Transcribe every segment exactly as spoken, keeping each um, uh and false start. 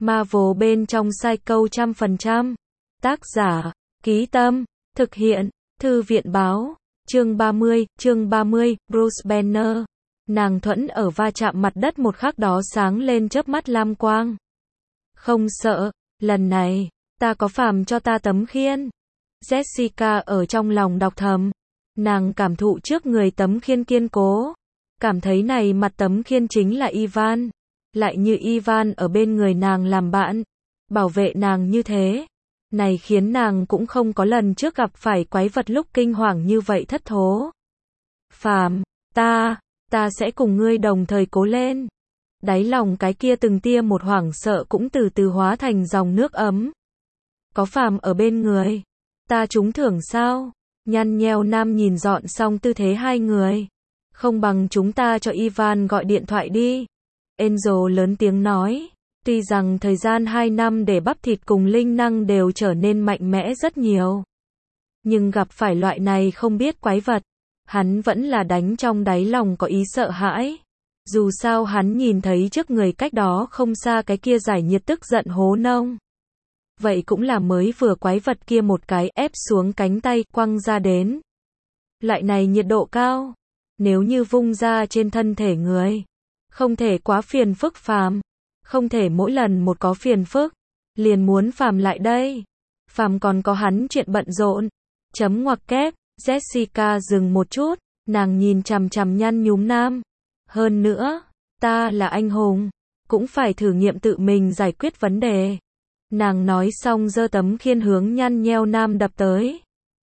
Marvel bên trong Psycho trăm phần trăm. Tác giả, Ký Tâm, thực hiện, Thư viện Báo. Chương ba mươi, chương ba mươi, Bruce Banner. Nàng Thuẫn ở va chạm mặt đất một khắc đó sáng lên chớp mắt lam quang. Không sợ, lần này, ta có phàm cho ta tấm khiên. Jessica ở trong lòng đọc thầm. Nàng cảm thụ trước người tấm khiên kiên cố. Cảm thấy này mặt tấm khiên chính là Ivan. Lại như Ivan ở bên người nàng làm bạn. Bảo vệ nàng như thế. Này khiến nàng cũng không có lần trước gặp phải quái vật lúc kinh hoàng như vậy thất thố. Phàm, ta, ta sẽ cùng ngươi đồng thời cố lên. Đáy lòng cái kia từng tia một hoảng sợ cũng từ từ hóa thành dòng nước ấm. Có Phàm ở bên người. Ta trúng thưởng sao? Nhăn nheo nam nhìn dọn xong tư thế hai người. Không bằng chúng ta cho Ivan gọi điện thoại đi. Angel lớn tiếng nói. Tuy rằng thời gian hai năm để bắp thịt cùng linh năng đều trở nên mạnh mẽ rất nhiều. Nhưng gặp phải loại này không biết quái vật. Hắn vẫn là đánh trong đáy lòng có ý sợ hãi. Dù sao hắn nhìn thấy trước người cách đó không xa cái kia giải nhiệt tức giận hố nông. Vậy cũng là mới vừa quái vật kia một cái ép xuống cánh tay quăng ra đến. Loại này nhiệt độ cao. Nếu như vung ra trên thân thể người. Không thể quá phiền phức Phàm. Không thể mỗi lần một có phiền phức. Liền muốn Phàm lại đây. Phàm còn có hắn chuyện bận rộn. Chấm ngoặc kép. Jessica dừng một chút. Nàng nhìn chằm chằm nhăn nhúm nam. Hơn nữa. Ta là anh hùng. Cũng phải thử nghiệm tự mình giải quyết vấn đề. Nàng nói xong giơ tấm khiên hướng nhăn nheo nam đập tới.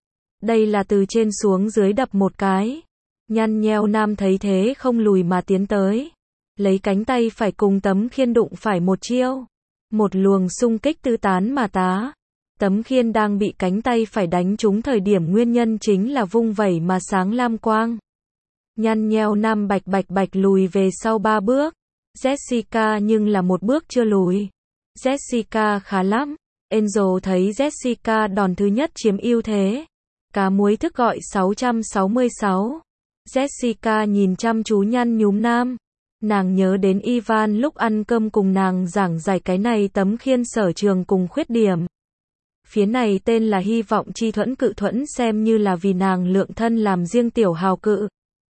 Đây là từ trên xuống dưới đập một cái. Nhăn nheo nam thấy thế không lùi mà tiến tới. Lấy cánh tay phải cùng tấm khiên đụng phải một chiêu. Một luồng xung kích tư tán mà tá. Tấm khiên đang bị cánh tay phải đánh trúng thời điểm nguyên nhân chính là vung vẩy mà sáng lam quang. Nhăn nheo nam bạch bạch bạch lùi về sau ba bước. Jessica nhưng là một bước chưa lùi. Jessica khá lắm. Angel thấy Jessica đòn thứ nhất chiếm ưu thế. Cá muối thức gọi sáu trăm sáu mươi sáu. Jessica nhìn chăm chú nhăn nhúm nam. Nàng nhớ đến Ivan lúc ăn cơm cùng nàng giảng giải cái này tấm khiên sở trường cùng khuyết điểm. Phía này tên là hy vọng chi thuẫn cự thuẫn xem như là vì nàng lượng thân làm riêng tiểu hào cự.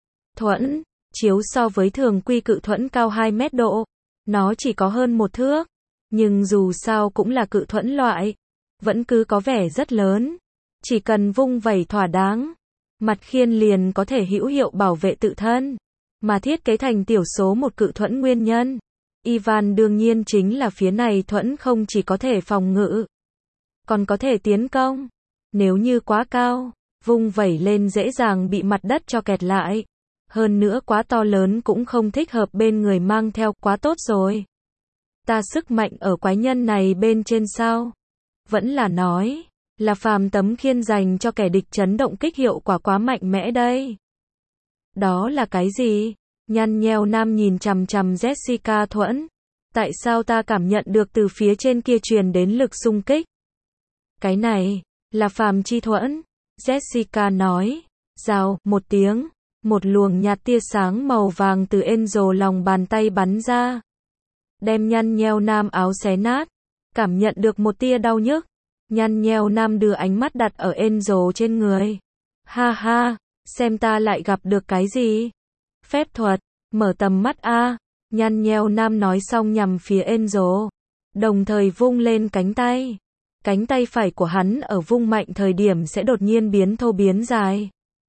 Thuẫn, chiếu so với thường quy cự thuẫn cao hai mét độ. Nó chỉ có hơn một thước. Nhưng dù sao cũng là cự thuẫn loại. Vẫn cứ có vẻ rất lớn. Chỉ cần vung vẩy thỏa đáng. Mặt khiên liền có thể hữu hiệu bảo vệ tự thân. Mà thiết kế thành tiểu số một cự thuẫn nguyên nhân. Ivan đương nhiên chính là phía này thuẫn không chỉ có thể phòng ngự. Còn có thể tiến công. Nếu như quá cao. Vung vẩy lên dễ dàng bị mặt đất cho kẹt lại. Hơn nữa quá to lớn cũng không thích hợp bên người mang theo quá tốt rồi. Ta sức mạnh ở quái nhân này bên trên sao? Vẫn là nói. Là Phàm tấm khiên dành cho kẻ địch chấn động kích hiệu quả quá mạnh mẽ đây. Đó là cái gì? Nhăn nheo nam nhìn chằm chằm Jessica thuẫn. Tại sao ta cảm nhận được từ phía trên kia truyền đến lực xung kích? Cái này, là Phàm chi thuẫn. Jessica nói. Rào, một tiếng. Một luồng nhạt tia sáng màu vàng từ Angel lòng bàn tay bắn ra. Đem nhăn nheo nam áo xé nát. Cảm nhận được một tia đau nhức. Nhăn nheo nam đưa ánh mắt đặt ở Angel trên người. Ha ha, xem ta lại gặp được cái gì? Phép thuật, mở tầm mắt a. Nhăn nheo nam nói xong nhằm phía Angel. Đồng thời vung lên cánh tay. Cánh tay phải của hắn ở vung mạnh thời điểm sẽ đột nhiên biến thô biến dài.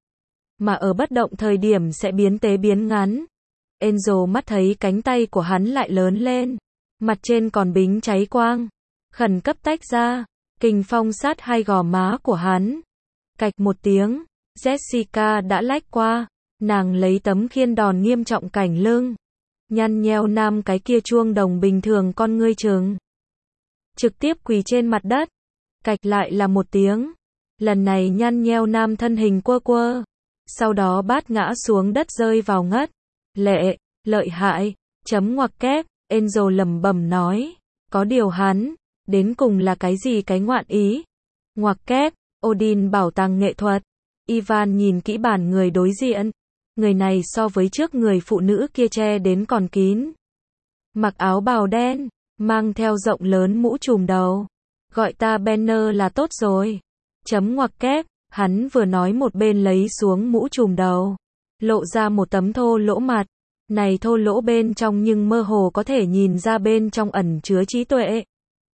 Mà ở bất động thời điểm sẽ biến tế biến ngắn. Angel mắt thấy cánh tay của hắn lại lớn lên. Mặt trên còn bính cháy quang. Khẩn cấp tách ra. Kình phong sát hai gò má của hắn. Cạch một tiếng. Jessica đã lách qua. Nàng lấy tấm khiên đòn nghiêm trọng cảnh lưng. Nhăn nheo nam cái kia chuông đồng bình thường con ngươi trừng. Trực tiếp quỳ trên mặt đất. Cạch lại là một tiếng. Lần này nhăn nheo nam thân hình quơ quơ. Sau đó bát ngã xuống đất rơi vào ngất. Lệ, lợi hại, chấm ngoặc kép, Angel lẩm bẩm nói. Có điều hắn, đến cùng là cái gì cái ngoạn ý? Ngoặc kép, Odin bảo tàng nghệ thuật. Ivan nhìn kỹ bản người đối diện. Người này so với trước người phụ nữ kia che đến còn kín. Mặc áo bào đen, mang theo rộng lớn mũ trùm đầu. Gọi ta Banner là tốt rồi. Chấm ngoặc kép, hắn vừa nói một bên lấy xuống mũ trùm đầu. Lộ ra một tấm thô lỗ mặt. Này thô lỗ bên trong nhưng mơ hồ có thể nhìn ra bên trong ẩn chứa trí tuệ.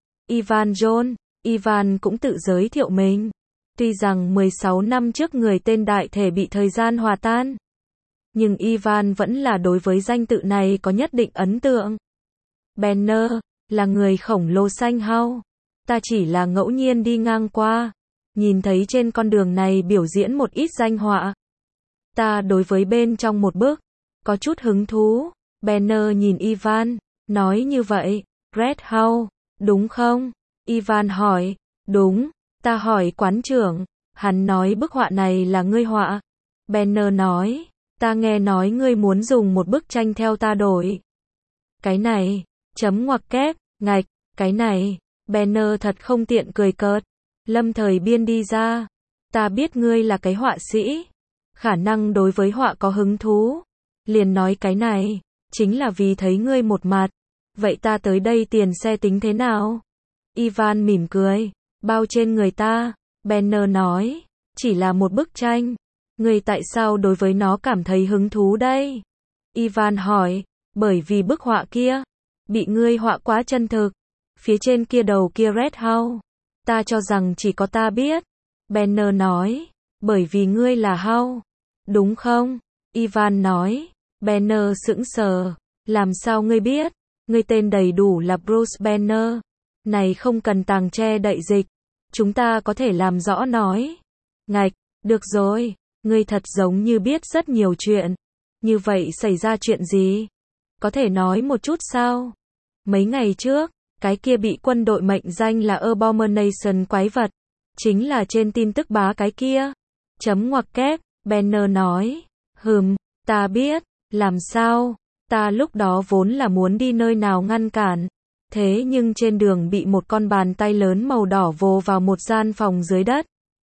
Ivan John, Ivan cũng tự giới thiệu mình. Tuy rằng mười sáu năm trước người tên đại thể bị thời gian hòa tan. Nhưng Ivan vẫn là đối với danh tự này có nhất định ấn tượng. Banner, là người khổng lồ xanh hao. Ta chỉ là ngẫu nhiên đi ngang qua. Nhìn thấy trên con đường này biểu diễn một ít danh họa. Ta đối với bên trong một bức. Có chút hứng thú. Banner nhìn Ivan. Nói như vậy. Red House, đúng không? Ivan hỏi. Đúng. Ta hỏi quán trưởng. Hắn nói bức họa này là ngươi họa. Banner nói. Ta nghe nói ngươi muốn dùng một bức tranh theo ta đổi. Cái này. Chấm ngoặc kép. Ngạch. Cái này. Banner thật không tiện cười cợt. Lâm Thời Biên đi ra. Ta biết ngươi là cái họa sĩ. Khả năng đối với họa có hứng thú. Liền nói cái này. Chính là vì thấy ngươi một mặt. Vậy ta tới đây tiền xe tính thế nào? Ivan mỉm cười. Bao trên người ta. Banner nói. Chỉ là một bức tranh. Ngươi tại sao đối với nó cảm thấy hứng thú đây? Ivan hỏi. Bởi vì bức họa kia. Bị ngươi họa quá chân thực. Phía trên kia đầu kia Red House. Ta cho rằng chỉ có ta biết. Banner nói. Bởi vì ngươi là House. Đúng không? Ivan nói. Banner sững sờ. Làm sao ngươi biết? Ngươi tên đầy đủ là Bruce Banner. Này không cần tàng che đậy dịch. Chúng ta có thể làm rõ nói. Ngạch, được rồi. Ngươi thật giống như biết rất nhiều chuyện. Như vậy xảy ra chuyện gì? Có thể nói một chút sao? Mấy ngày trước, cái kia bị quân đội mệnh danh là Abomination quái vật. Chính là trên tin tức bá cái kia. Chấm ngoặc kép, Banner nói. Hừm, ta biết. Làm sao? Ta lúc đó vốn là muốn đi nơi nào ngăn cản. Thế nhưng trên đường bị một con bàn tay lớn màu đỏ vồ vào một gian phòng dưới đất.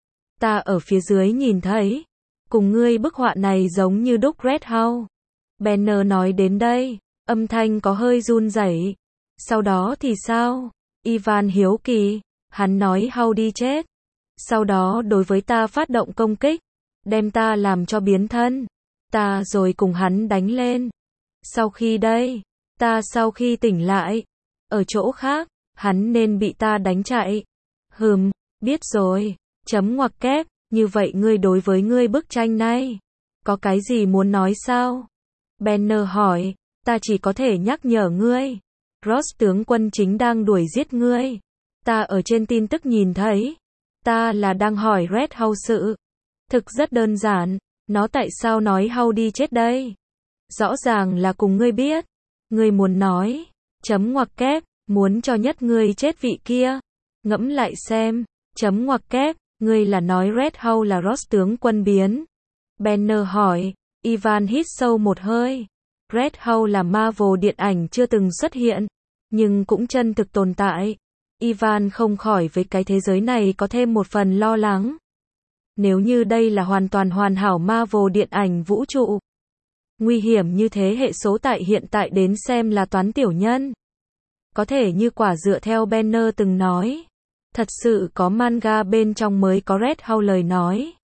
Ta ở phía dưới nhìn thấy. Cùng ngươi bức họa này giống như đúc Red House. Banner nói đến đây. Âm thanh có hơi run rẩy. Sau đó thì sao? Ivan hiếu kỳ. Hắn nói House đi chết. Sau đó đối với ta phát động công kích. Đem ta làm cho biến thân. Ta rồi cùng hắn đánh lên. Sau khi đây. Ta sau khi tỉnh lại. Ở chỗ khác. Hắn nên bị ta đánh chạy. Hừm, biết rồi. Chấm ngoặc kép. Như vậy ngươi đối với ngươi bức tranh này. Có cái gì muốn nói sao? Banner hỏi. Ta chỉ có thể nhắc nhở ngươi. Ross tướng quân chính đang đuổi giết ngươi. Ta ở trên tin tức nhìn thấy. Ta là đang hỏi Red House sự. Thực rất đơn giản. Nó tại sao nói House đi chết đây? Rõ ràng là cùng ngươi biết. Ngươi muốn nói. Chấm ngoặc kép. Muốn cho nhất ngươi chết vị kia. Ngẫm lại xem. Chấm ngoặc kép. Ngươi là nói Red House là Ross tướng quân biến. Banner hỏi. Ivan hít sâu một hơi. Red House là Marvel điện ảnh chưa từng xuất hiện. Nhưng cũng chân thực tồn tại. Ivan không khỏi với cái thế giới này có thêm một phần lo lắng. Nếu như đây là hoàn toàn hoàn hảo Marvel điện ảnh vũ trụ. Nguy hiểm như thế hệ số tại hiện tại đến xem là toán tiểu nhân. Có thể như quả dựa theo Banner từng nói. Thật sự có manga bên trong mới có Red House lời nói.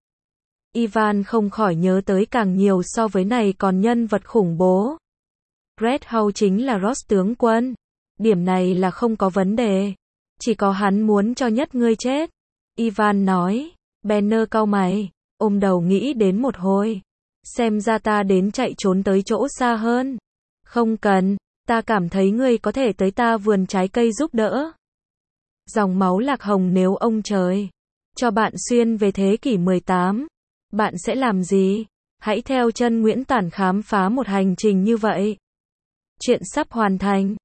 Ivan không khỏi nhớ tới càng nhiều so với này còn nhân vật khủng bố. Red House chính là Ross tướng quân. Điểm này là không có vấn đề. Chỉ có hắn muốn cho nhất ngươi chết. Ivan nói. Banner cau mày. Ôm đầu nghĩ đến một hồi. Xem ra ta đến chạy trốn tới chỗ xa hơn. Không cần. Ta cảm thấy ngươi có thể tới ta vườn trái cây giúp đỡ. Dòng máu lạc hồng nếu ông trời cho bạn xuyên về thế kỷ mười tám. Bạn sẽ làm gì? Hãy theo chân Nguyễn Tản khám phá một hành trình như vậy. Chuyện sắp hoàn thành.